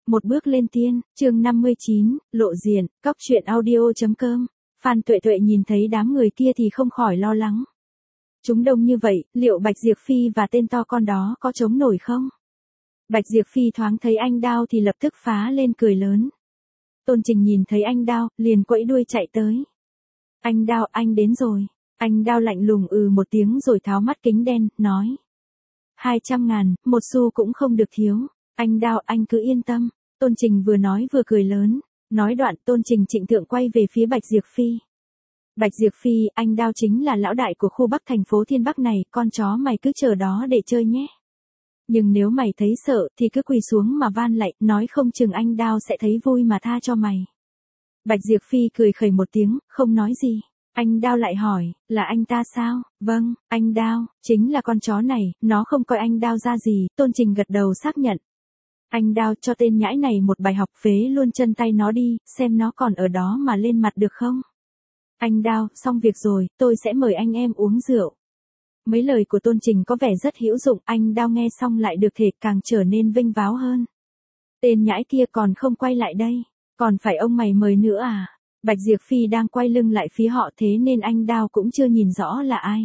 Một bước lên tiên, chương 59, lộ diện, cóc truyện audio.com. Phan Tuệ Tuệ nhìn thấy đám người kia thì không khỏi lo lắng. Chúng đông như vậy, liệu Bạch Diệp Phi và tên to con đó có chống nổi không? Bạch Diệp Phi thoáng thấy anh Đao thì lập tức phá lên cười lớn. Tôn Trình nhìn thấy anh Đao, liền quẫy đuôi chạy tới. Anh Đao, anh đến rồi. Anh Đao lạnh lùng một tiếng rồi tháo mắt kính đen, nói. 200.000, một xu cũng không được thiếu. Anh Đao, anh cứ yên tâm. Tôn Trình vừa nói vừa cười lớn. Nói đoạn Tôn Trình trịnh thượng quay về phía Bạch Diệp Phi. Bạch Diệp Phi, anh Đao chính là lão đại của khu Bắc thành phố Thiên Bắc này, con chó mày cứ chờ đó để chơi nhé. Nhưng nếu mày thấy sợ thì cứ quỳ xuống mà van lạy, nói không chừng anh Đao sẽ thấy vui mà tha cho mày. Bạch Diệp Phi cười khẩy một tiếng, không nói gì. Anh Đao lại hỏi, là anh ta sao? Vâng, anh Đao, chính là con chó này, nó không coi anh Đao ra gì. Tôn Trình gật đầu xác nhận. Anh Đao, cho tên nhãi này một bài học, phế luôn chân tay nó đi, xem nó còn ở đó mà lên mặt được không? Anh Đao, xong việc rồi, tôi sẽ mời anh em uống rượu. Mấy lời của Tôn Trình có vẻ rất hữu dụng, anh Đao nghe xong lại được thể càng trở nên vinh váo hơn. Tên nhãi kia còn không quay lại đây, còn phải ông mày mời nữa à? Bạch Diệp Phi đang quay lưng lại phía họ, thế nên anh Đao cũng chưa nhìn rõ là ai.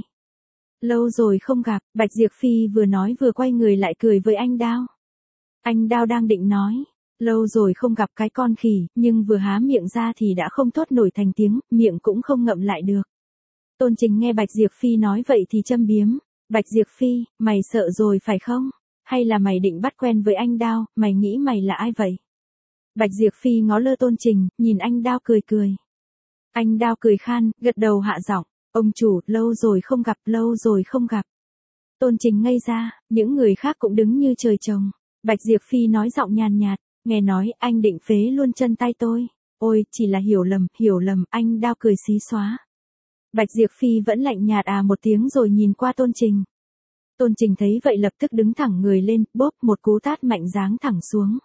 Lâu rồi không gặp, Bạch Diệp Phi vừa nói vừa quay người lại cười với anh Đao. Anh Đao đang định nói, lâu rồi không gặp cái con khỉ, nhưng vừa há miệng ra thì đã không thốt nổi thành tiếng, miệng cũng không ngậm lại được. Tôn Trình nghe Bạch Diệp Phi nói vậy thì châm biếm. Bạch Diệp Phi, mày sợ rồi phải không? Hay là mày định bắt quen với anh Đao, mày nghĩ mày là ai vậy? Bạch Diệp Phi ngó lơ Tôn Trình, nhìn anh Đao cười cười. Anh Đao cười khan, gật đầu hạ giọng, ông chủ, lâu rồi không gặp, lâu rồi không gặp. Tôn Trình ngây ra, những người khác cũng đứng như trời trồng. Bạch Diệp Phi nói giọng nhàn nhạt, nghe nói anh định phế luôn chân tay tôi. Ôi, chỉ là hiểu lầm, anh Đao cười xí xóa. Bạch Diệp Phi vẫn lạnh nhạt một tiếng rồi nhìn qua Tôn Trình. Tôn Trình thấy vậy lập tức đứng thẳng người lên, bốp một cú tát mạnh giáng thẳng xuống.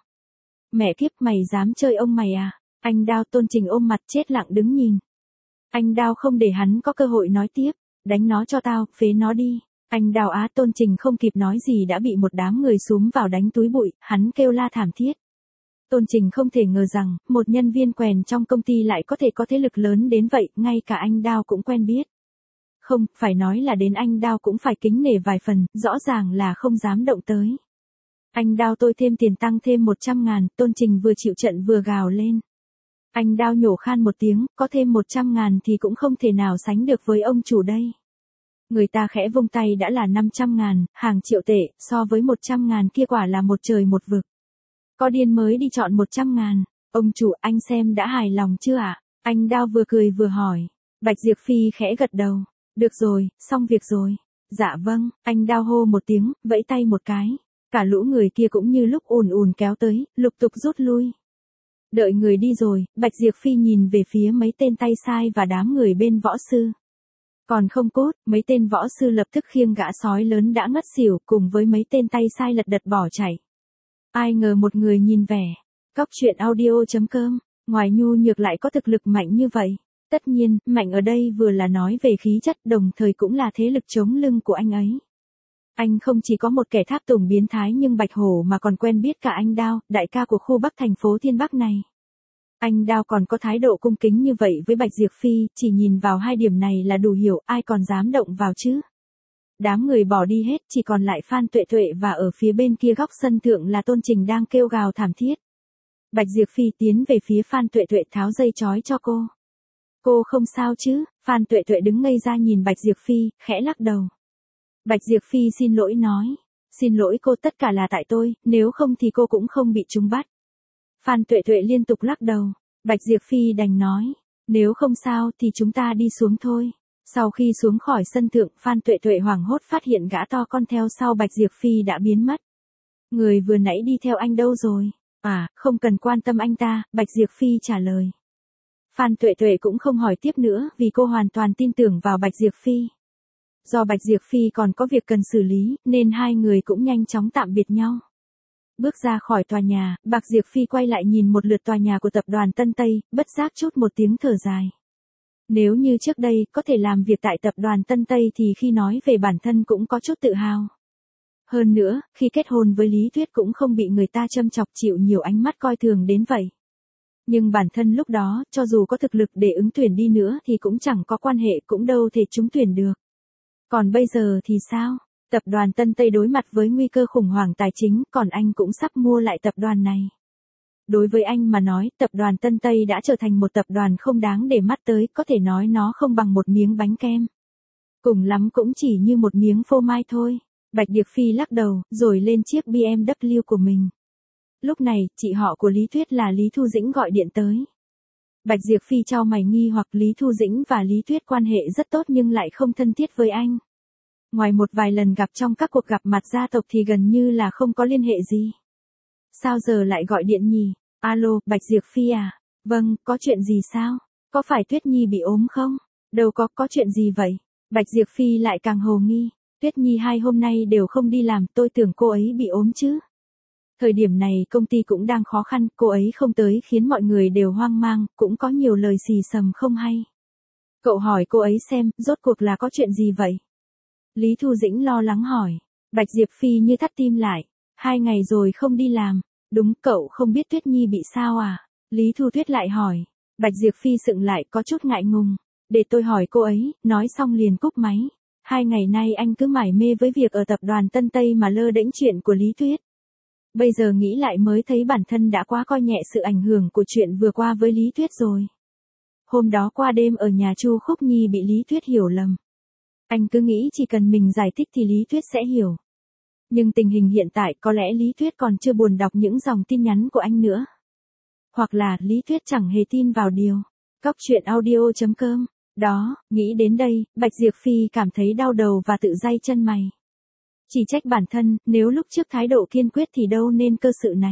Mẹ kiếp, mày dám chơi ông mày à? Anh Đao. Tôn Trình ôm mặt chết lặng đứng nhìn. Anh Đao không để hắn có cơ hội nói tiếp, đánh nó cho tao, phế nó đi. Anh Đao á. Tôn Trình không kịp nói gì đã bị một đám người xúm vào đánh túi bụi, hắn kêu la thảm thiết. Tôn Trình không thể ngờ rằng, một nhân viên quèn trong công ty lại có thể có thế lực lớn đến vậy, ngay cả anh Đao cũng quen biết. Không, phải nói là đến anh Đao cũng phải kính nể vài phần, rõ ràng là không dám động tới. Anh Đao, tôi thêm tiền tăng thêm 100.000, Tôn Trình vừa chịu trận vừa gào lên. Anh Đao nhổ khan một tiếng, có thêm 100.000 thì cũng không thể nào sánh được với ông chủ đây. Người ta khẽ vung tay đã là 500.000, hàng triệu tệ, so với 100.000 kia quả là một trời một vực. Có điên mới đi chọn 100.000, ông chủ, anh xem đã hài lòng chưa ạ? Anh Đao vừa cười vừa hỏi. Bạch Diệp Phi khẽ gật đầu. Được rồi, xong việc rồi. Dạ vâng, anh Đao hô một tiếng, vẫy tay một cái. Cả lũ người kia cũng như lúc ùn kéo tới, lục tục rút lui. Đợi người đi rồi, Bạch Diệp Phi nhìn về phía mấy tên tay sai và đám người bên võ sư. Còn không cốt, mấy tên võ sư lập tức khiêng gã sói lớn đã ngất xỉu cùng với mấy tên tay sai lật đật bỏ chạy. Ai ngờ một người nhìn vẻ. Cóc truyện audio.com, ngoài nhu nhược lại có thực lực mạnh như vậy. Tất nhiên, mạnh ở đây vừa là nói về khí chất đồng thời cũng là thế lực chống lưng của anh ấy. Anh không chỉ có một kẻ tháp tùng biến thái nhưng bạch hổ mà còn quen biết cả anh Đao, đại ca của khu Bắc thành phố Thiên Bắc này. Anh Đao còn có thái độ cung kính như vậy với Bạch Diệp Phi, chỉ nhìn vào hai điểm này là đủ hiểu ai còn dám động vào chứ. Đám người bỏ đi hết, chỉ còn lại Phan Tuệ Tuệ và ở phía bên kia góc sân thượng là Tôn Trình đang kêu gào thảm thiết. Bạch Diệp Phi tiến về phía Phan Tuệ Tuệ tháo dây trói cho cô. Cô không sao chứ? Phan Tuệ Tuệ đứng ngây ra nhìn Bạch Diệp Phi, khẽ lắc đầu. Bạch Diệp Phi xin lỗi nói. Xin lỗi cô, tất cả là tại tôi, nếu không thì cô cũng không bị chúng bắt. Phan Tuệ Tuệ liên tục lắc đầu. Bạch Diệp Phi đành nói. Nếu không sao thì chúng ta đi xuống thôi. Sau khi xuống khỏi sân thượng, Phan Tuệ Tuệ hoảng hốt phát hiện gã to con theo sau Bạch Diệp Phi đã biến mất. Người vừa nãy đi theo anh đâu rồi? À, không cần quan tâm anh ta, Bạch Diệp Phi trả lời. Phan Tuệ Tuệ cũng không hỏi tiếp nữa vì cô hoàn toàn tin tưởng vào Bạch Diệp Phi. Do Bạch Diệp Phi còn có việc cần xử lý, nên hai người cũng nhanh chóng tạm biệt nhau. Bước ra khỏi tòa nhà, Bạch Diệp Phi quay lại nhìn một lượt tòa nhà của tập đoàn Tân Tây, bất giác chút một tiếng thở dài. Nếu như trước đây có thể làm việc tại tập đoàn Tân Tây thì khi nói về bản thân cũng có chút tự hào. Hơn nữa, khi kết hôn với Lý Tuyết cũng không bị người ta châm chọc chịu nhiều ánh mắt coi thường đến vậy. Nhưng bản thân lúc đó, cho dù có thực lực để ứng tuyển đi nữa thì cũng chẳng có quan hệ cũng đâu thể trúng tuyển được. Còn bây giờ thì sao? Tập đoàn Tân Tây đối mặt với nguy cơ khủng hoảng tài chính, còn anh cũng sắp mua lại tập đoàn này. Đối với anh mà nói, tập đoàn Tân Tây đã trở thành một tập đoàn không đáng để mắt tới, có thể nói nó không bằng một miếng bánh kem. Cùng lắm cũng chỉ như một miếng phô mai thôi. Bạch Điệp Phi lắc đầu, rồi lên chiếc BMW của mình. Lúc này, chị họ của Lý Tuyết là Lý Thu Dĩnh gọi điện tới. Bạch Diệp Phi chau mày nghi hoặc Lý Thu Dĩnh và Lý Tuyết quan hệ rất tốt nhưng lại không thân thiết với anh. Ngoài một vài lần gặp trong các cuộc gặp mặt gia tộc thì gần như là không có liên hệ gì. Sao giờ lại gọi điện nhỉ? Alo, Bạch Diệp Phi à? Vâng, có chuyện gì sao? Có phải Tuyết Nhi bị ốm không? Đâu có chuyện gì vậy? Bạch Diệp Phi lại càng hồ nghi. Tuyết Nhi 2 hôm nay đều không đi làm, tôi tưởng cô ấy bị ốm chứ. Thời điểm này công ty cũng đang khó khăn, cô ấy không tới khiến mọi người đều hoang mang, cũng có nhiều lời xì xầm không hay. Cậu hỏi cô ấy xem, rốt cuộc là có chuyện gì vậy? Lý Thu Dĩnh lo lắng hỏi. Bạch Diệp Phi như thắt tim lại. 2 ngày rồi không đi làm. Đúng, cậu không biết Tuyết Nhi bị sao à? Lý Thu Tuyết lại hỏi. Bạch Diệp Phi sững lại có chút ngại ngùng. Để tôi hỏi cô ấy, nói xong liền cúp máy. 2 ngày nay anh cứ mải mê với việc ở tập đoàn Tân Tây mà lơ đễnh chuyện của Lý Tuyết. Bây giờ nghĩ lại mới thấy bản thân đã quá coi nhẹ sự ảnh hưởng của chuyện vừa qua với Lý Tuyết rồi. Hôm đó qua đêm ở nhà Chu Khúc Nhi bị Lý Tuyết hiểu lầm. Anh cứ nghĩ chỉ cần mình giải thích thì Lý Tuyết sẽ hiểu. Nhưng tình hình hiện tại có lẽ Lý Tuyết còn chưa buồn đọc những dòng tin nhắn của anh nữa. Hoặc là Lý Tuyết chẳng hề tin vào điều. Coctruyện.audio.com. Đó, nghĩ đến đây, Bạch Diệp Phi cảm thấy đau đầu và tự day chân mày. Chỉ trách bản thân, nếu lúc trước thái độ kiên quyết thì đâu nên cơ sự này.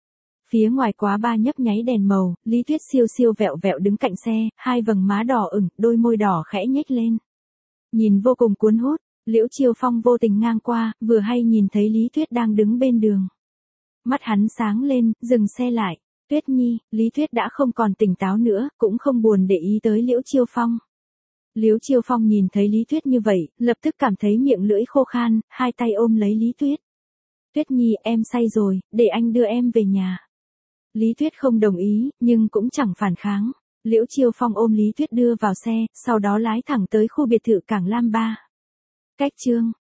Phía ngoài quá ba nhấp nháy đèn màu, Lý Tuyết siêu siêu vẹo vẹo đứng cạnh xe, 2 vầng má đỏ ửng, đôi môi đỏ khẽ nhếch lên. Nhìn vô cùng cuốn hút, Liễu Chiêu Phong vô tình ngang qua, vừa hay nhìn thấy Lý Tuyết đang đứng bên đường. Mắt hắn sáng lên, dừng xe lại. Tuyết Nhi, Lý Tuyết đã không còn tỉnh táo nữa, cũng không buồn để ý tới Liễu Chiêu Phong. Liễu Chiêu Phong nhìn thấy Lý Tuyết như vậy, lập tức cảm thấy miệng lưỡi khô khan, 2 tay ôm lấy Lý Tuyết. Tuyết Nhi, em say rồi, để anh đưa em về nhà. Lý Tuyết không đồng ý, nhưng cũng chẳng phản kháng. Liễu Chiêu Phong ôm Lý Tuyết đưa vào xe, sau đó lái thẳng tới khu biệt thự Cảng Lam 3. Cách chương